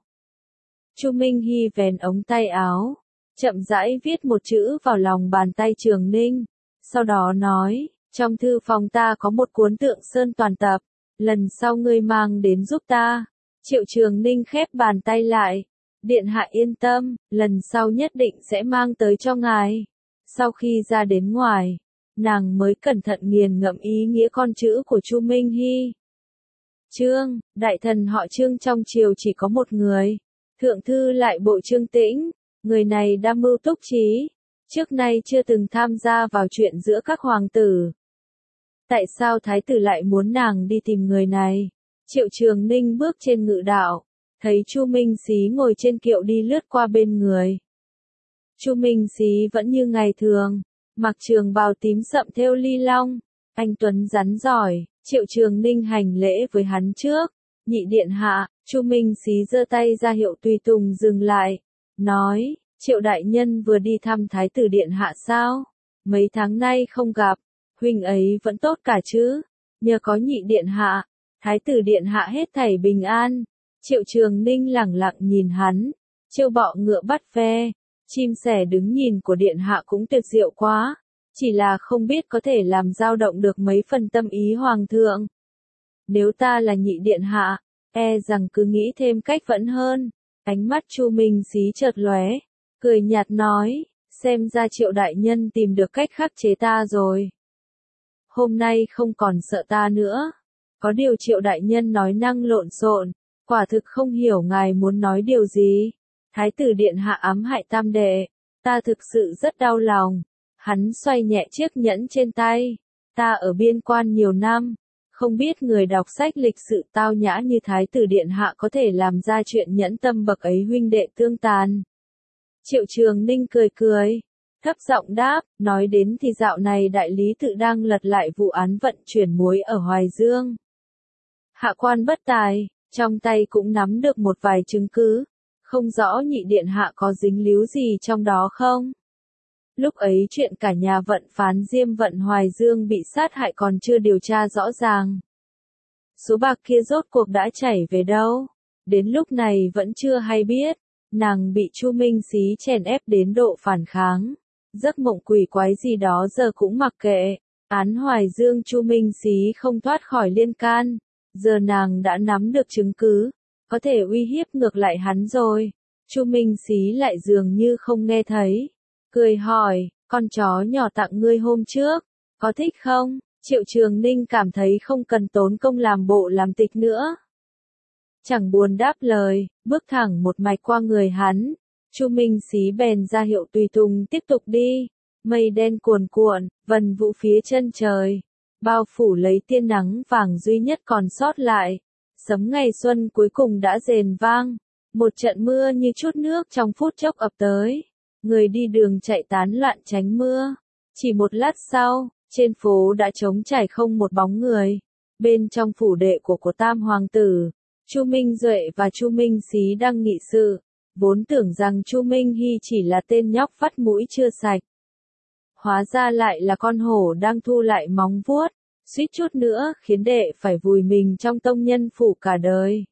Chu Minh Hy vén ống tay áo, chậm rãi viết một chữ vào lòng bàn tay Trường Ninh. Sau đó nói, trong thư phòng ta có một cuốn tượng sơn toàn tập. Lần sau ngươi mang đến giúp ta. Triệu Trường Ninh khép bàn tay lại, Điện hạ yên tâm, lần sau nhất định sẽ mang tới cho ngài. Sau khi ra đến ngoài, nàng mới cẩn thận nghiền ngẫm ý nghĩa con chữ của Chu Minh Hy. Trương, đại thần họ Trương trong triều chỉ có một người. Thượng thư lại bộ Trương Tĩnh, người này đam mưu túc trí, trước nay chưa từng tham gia vào chuyện giữa các hoàng tử. Tại sao thái tử lại muốn nàng đi tìm người này? Triệu Trường Ninh bước trên ngự đạo, thấy Chu Minh Xí ngồi trên kiệu đi lướt qua bên người. Chu Minh Xí vẫn như ngày thường, mặc trường bào tím sậm thêu ly long, anh tuấn rắn giỏi. Triệu Trường Ninh hành lễ với hắn trước, nhị điện hạ. Chu Minh Xí giơ tay ra hiệu tùy tùng dừng lại, nói, Triệu đại nhân vừa đi thăm thái tử điện hạ sao? Mấy tháng nay không gặp, huynh ấy vẫn tốt cả chứ? Nhờ có nhị điện hạ, thái tử điện hạ hết thảy bình an. Triệu Trường Ninh lẳng lặng nhìn hắn, trâu bọ ngựa bắt ve, chim sẻ đứng nhìn của điện hạ cũng tuyệt diệu quá, chỉ là không biết có thể làm dao động được mấy phần tâm ý hoàng thượng. Nếu ta là nhị điện hạ, e rằng cứ nghĩ thêm cách vẫn hơn. Ánh mắt Chu Minh Xí chợt lóe, cười nhạt nói, xem ra Triệu đại nhân tìm được cách khắc chế ta rồi. Hôm nay không còn sợ ta nữa. Có điều Triệu đại nhân nói năng lộn xộn, quả thực không hiểu ngài muốn nói điều gì. Thái tử điện hạ ám hại tam đệ, ta thực sự rất đau lòng. Hắn xoay nhẹ chiếc nhẫn trên tay, ta ở biên quan nhiều năm, không biết người đọc sách lịch sự tao nhã như thái tử điện hạ có thể làm ra chuyện nhẫn tâm bậc ấy huynh đệ tương tàn. Triệu Trường Ninh cười cười, thấp giọng đáp, nói đến thì dạo này đại lý tự đang lật lại vụ án vận chuyển muối ở Hoài Dương. Hạ quan bất tài, trong tay cũng nắm được một vài chứng cứ, không rõ nhị điện hạ có dính líu gì trong đó không? Lúc ấy chuyện cả nhà vận phán Diêm vận Hoài Dương bị sát hại còn chưa điều tra rõ ràng. Số bạc kia rốt cuộc đã chảy về đâu? Đến lúc này vẫn chưa hay biết. Nàng bị Chu Minh Xí chèn ép đến độ phản kháng. Giấc mộng quỷ quái gì đó giờ cũng mặc kệ. Án Hoài Dương Chu Minh Xí không thoát khỏi liên can. Giờ nàng đã nắm được chứng cứ, có thể uy hiếp ngược lại hắn rồi. Chu Minh Xí lại dường như không nghe thấy. Cười hỏi, con chó nhỏ tặng ngươi hôm trước, có thích không? Triệu Trường Ninh cảm thấy không cần tốn công làm bộ làm tịch nữa. Chẳng buồn đáp lời, bước thẳng một mạch qua người hắn. Chu Minh Xí bèn ra hiệu tùy tùng tiếp tục đi. Mây đen cuồn cuộn, vần vụ phía chân trời, bao phủ lấy tia nắng vàng duy nhất còn sót lại. Sấm ngày xuân cuối cùng đã rền vang. Một trận mưa như chút nước trong phút chốc ập tới. Người đi đường chạy tán loạn tránh mưa. Chỉ một lát sau, trên phố đã trống trải không một bóng người. Bên trong phủ đệ của của Tam hoàng tử, Chu Minh Duệ và Chu Minh Xí đang nghị sự. Vốn tưởng rằng Chu Minh Hy chỉ là tên nhóc vắt mũi chưa sạch. Hóa ra lại là con hổ đang thu lại móng vuốt, suýt chút nữa khiến đệ phải vùi mình trong tông nhân phủ cả đời.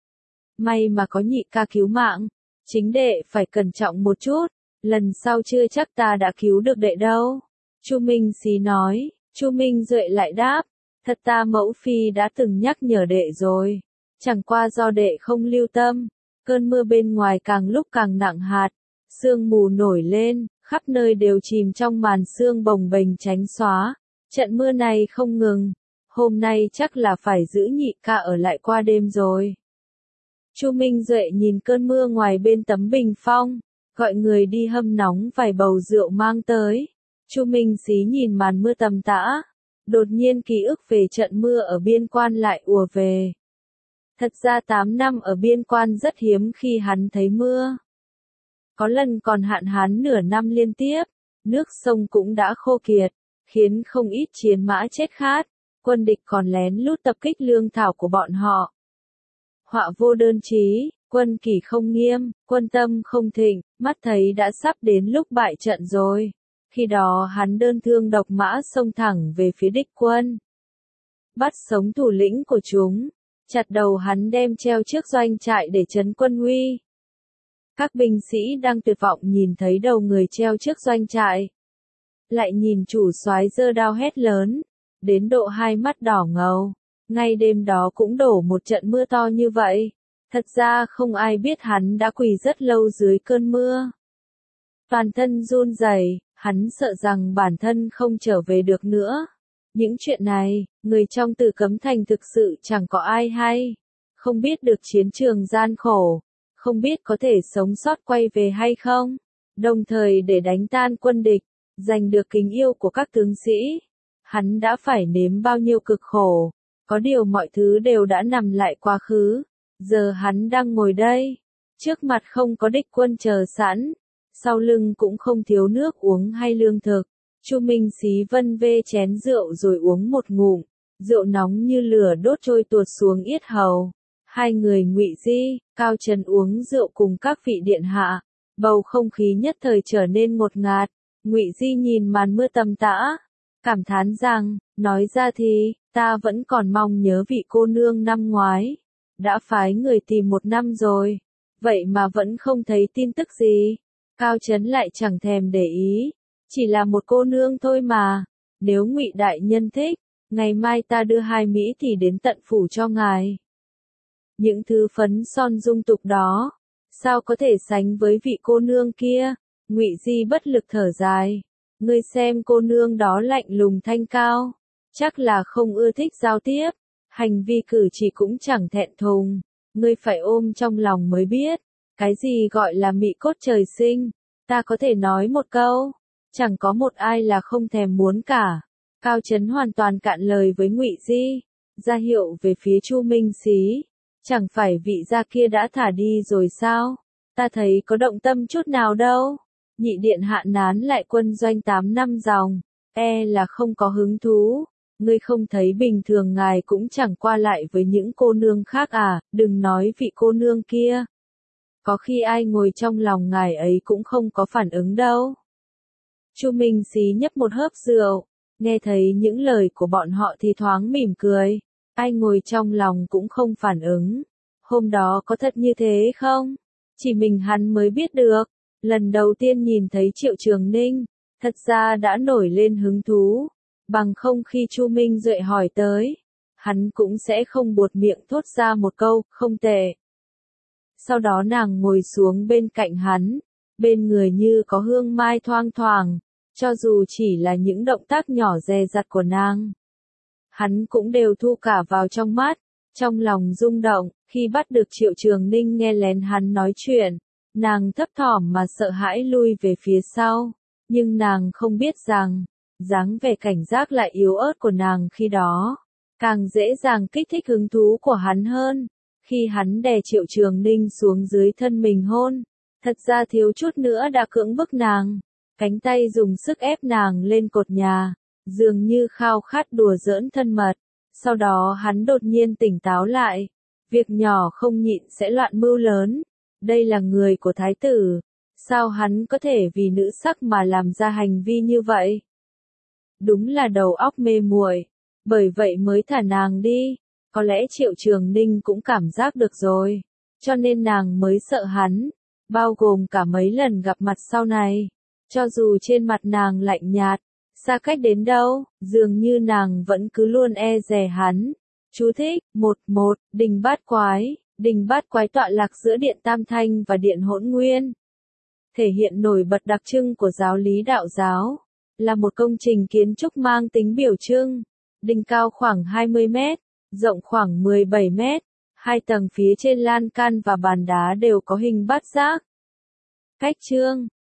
May mà có nhị ca cứu mạng, chính đệ phải cẩn trọng một chút, lần sau chưa chắc ta đã cứu được đệ đâu. Chu Minh Xí nói. Chu Minh Duệ lại đáp, thật ta mẫu phi đã từng nhắc nhở đệ rồi, chẳng qua do đệ không lưu tâm. Cơn mưa bên ngoài càng lúc càng nặng hạt, sương mù nổi lên, khắp nơi đều chìm trong màn sương bồng bềnh tránh xóa. Trận mưa này không ngừng, hôm nay chắc là phải giữ nhị ca ở lại qua đêm rồi. Chu Minh Duệ nhìn cơn mưa ngoài bên tấm bình phong, gọi người đi hâm nóng vài bầu rượu mang tới. Chu Minh Xí nhìn màn mưa tầm tã, đột nhiên ký ức về trận mưa ở biên quan lại ùa về. Thật ra tám năm ở biên quan rất hiếm khi hắn thấy mưa. Có lần còn hạn hán nửa năm liên tiếp, nước sông cũng đã khô kiệt, khiến không ít chiến mã chết khát, quân địch còn lén lút tập kích lương thảo của bọn họ. Họa vô đơn chí, quân kỷ không nghiêm, quân tâm không thịnh, mắt thấy đã sắp đến lúc bại trận rồi. Khi đó hắn đơn thương độc mã xông thẳng về phía địch quân. Bắt sống thủ lĩnh của chúng, chặt đầu hắn đem treo trước doanh trại để trấn quân nguy. Các binh sĩ đang tuyệt vọng nhìn thấy đầu người treo trước doanh trại. Lại nhìn chủ soái giơ đao hét lớn, đến độ hai mắt đỏ ngầu. Ngay đêm đó cũng đổ một trận mưa to như vậy. Thật ra không ai biết hắn đã quỳ rất lâu dưới cơn mưa. Toàn thân run rẩy, hắn sợ rằng bản thân không trở về được nữa. Những chuyện này, người trong Tử Cấm Thành thực sự chẳng có ai hay. Không biết được chiến trường gian khổ, không biết có thể sống sót quay về hay không. Đồng thời để đánh tan quân địch, giành được kính yêu của các tướng sĩ. Hắn đã phải nếm bao nhiêu cực khổ, có điều mọi thứ đều đã nằm lại quá khứ. Giờ hắn đang ngồi đây, trước mặt không có địch quân chờ sẵn, sau lưng cũng không thiếu nước uống hay lương thực. Chu Minh Xí vân vê chén rượu rồi uống một ngụm, rượu nóng như lửa đốt trôi tuột xuống yết hầu. Hai người Ngụy Di, Cao Trấn uống rượu cùng các vị điện hạ, bầu không khí nhất thời trở nên ngột ngạt. Ngụy Di nhìn màn mưa tầm tã, cảm thán rằng, nói ra thì, ta vẫn còn mong nhớ vị cô nương năm ngoái. Đã phái người tìm một năm rồi, vậy mà vẫn không thấy tin tức gì. Cao Trấn lại chẳng thèm để ý, chỉ là một cô nương thôi mà. Nếu Ngụy đại nhân thích, ngày mai ta đưa hai Mỹ thì đến tận phủ cho ngài. Những thứ phấn son dung tục đó, sao có thể sánh với vị cô nương kia? Ngụy Di bất lực thở dài. Ngươi xem cô nương đó lạnh lùng thanh cao, chắc là không ưa thích giao tiếp, hành vi cử chỉ cũng chẳng thẹn thùng. Ngươi phải ôm trong lòng mới biết, cái gì gọi là mị cốt trời sinh. Ta có thể nói một câu, chẳng có một ai là không thèm muốn cả. Cao Trấn hoàn toàn cạn lời với Ngụy Di, ra hiệu về phía Chu Minh Xí. Chẳng phải vị gia kia đã thả đi rồi sao? Ta thấy có động tâm chút nào đâu. Nhị điện hạ nán lại quân doanh tám năm dòng, e là không có hứng thú. Ngươi không thấy bình thường ngài cũng chẳng qua lại với những cô nương khác à, đừng nói vị cô nương kia. Có khi ai ngồi trong lòng ngài ấy cũng không có phản ứng đâu. Chu Minh Xí nhấp một hớp rượu, nghe thấy những lời của bọn họ thì thoáng mỉm cười. Ai ngồi trong lòng cũng không phản ứng. Hôm đó có thật như thế không? Chỉ mình hắn mới biết được. Lần đầu tiên nhìn thấy Triệu Trường Ninh, thật ra đã nổi lên hứng thú. Bằng không khi Chu Minh Duệ hỏi tới, hắn cũng sẽ không buột miệng thốt ra một câu, không tệ. Sau đó nàng ngồi xuống bên cạnh hắn, bên người như có hương mai thoang thoảng, cho dù chỉ là những động tác nhỏ dè dặt của nàng. Hắn cũng đều thu cả vào trong mắt, trong lòng rung động, khi bắt được Triệu Trường Ninh nghe lén hắn nói chuyện, nàng thấp thỏm mà sợ hãi lui về phía sau, nhưng nàng không biết rằng, dáng vẻ cảnh giác lại yếu ớt của nàng khi đó, càng dễ dàng kích thích hứng thú của hắn hơn. Khi hắn đè Triệu Trường Ninh xuống dưới thân mình hôn, thật ra thiếu chút nữa đã cưỡng bức nàng, cánh tay dùng sức ép nàng lên cột nhà, dường như khao khát đùa giỡn thân mật. Sau đó hắn đột nhiên tỉnh táo lại, việc nhỏ không nhịn sẽ loạn mưu lớn. Đây là người của thái tử, sao hắn có thể vì nữ sắc mà làm ra hành vi như vậy? Đúng là đầu óc mê muội, bởi vậy mới thả nàng đi. Có lẽ Triệu Trường Ninh cũng cảm giác được rồi, cho nên nàng mới sợ hắn, bao gồm cả mấy lần gặp mặt sau này. Cho dù trên mặt nàng lạnh nhạt, xa cách đến đâu, dường như nàng vẫn cứ luôn e dè hắn. Chú thích, một một, Đình Bát Quái. Đình Bát Quái tọa lạc giữa Điện Tam Thanh và Điện Hỗn Nguyên. Thể hiện nổi bật đặc trưng của giáo lý đạo giáo, là một công trình kiến trúc mang tính biểu trưng. Đình cao khoảng hai mươi mét, rộng khoảng mười bảy mét, hai tầng phía trên lan can và bàn đá đều có hình bát giác. Cách chương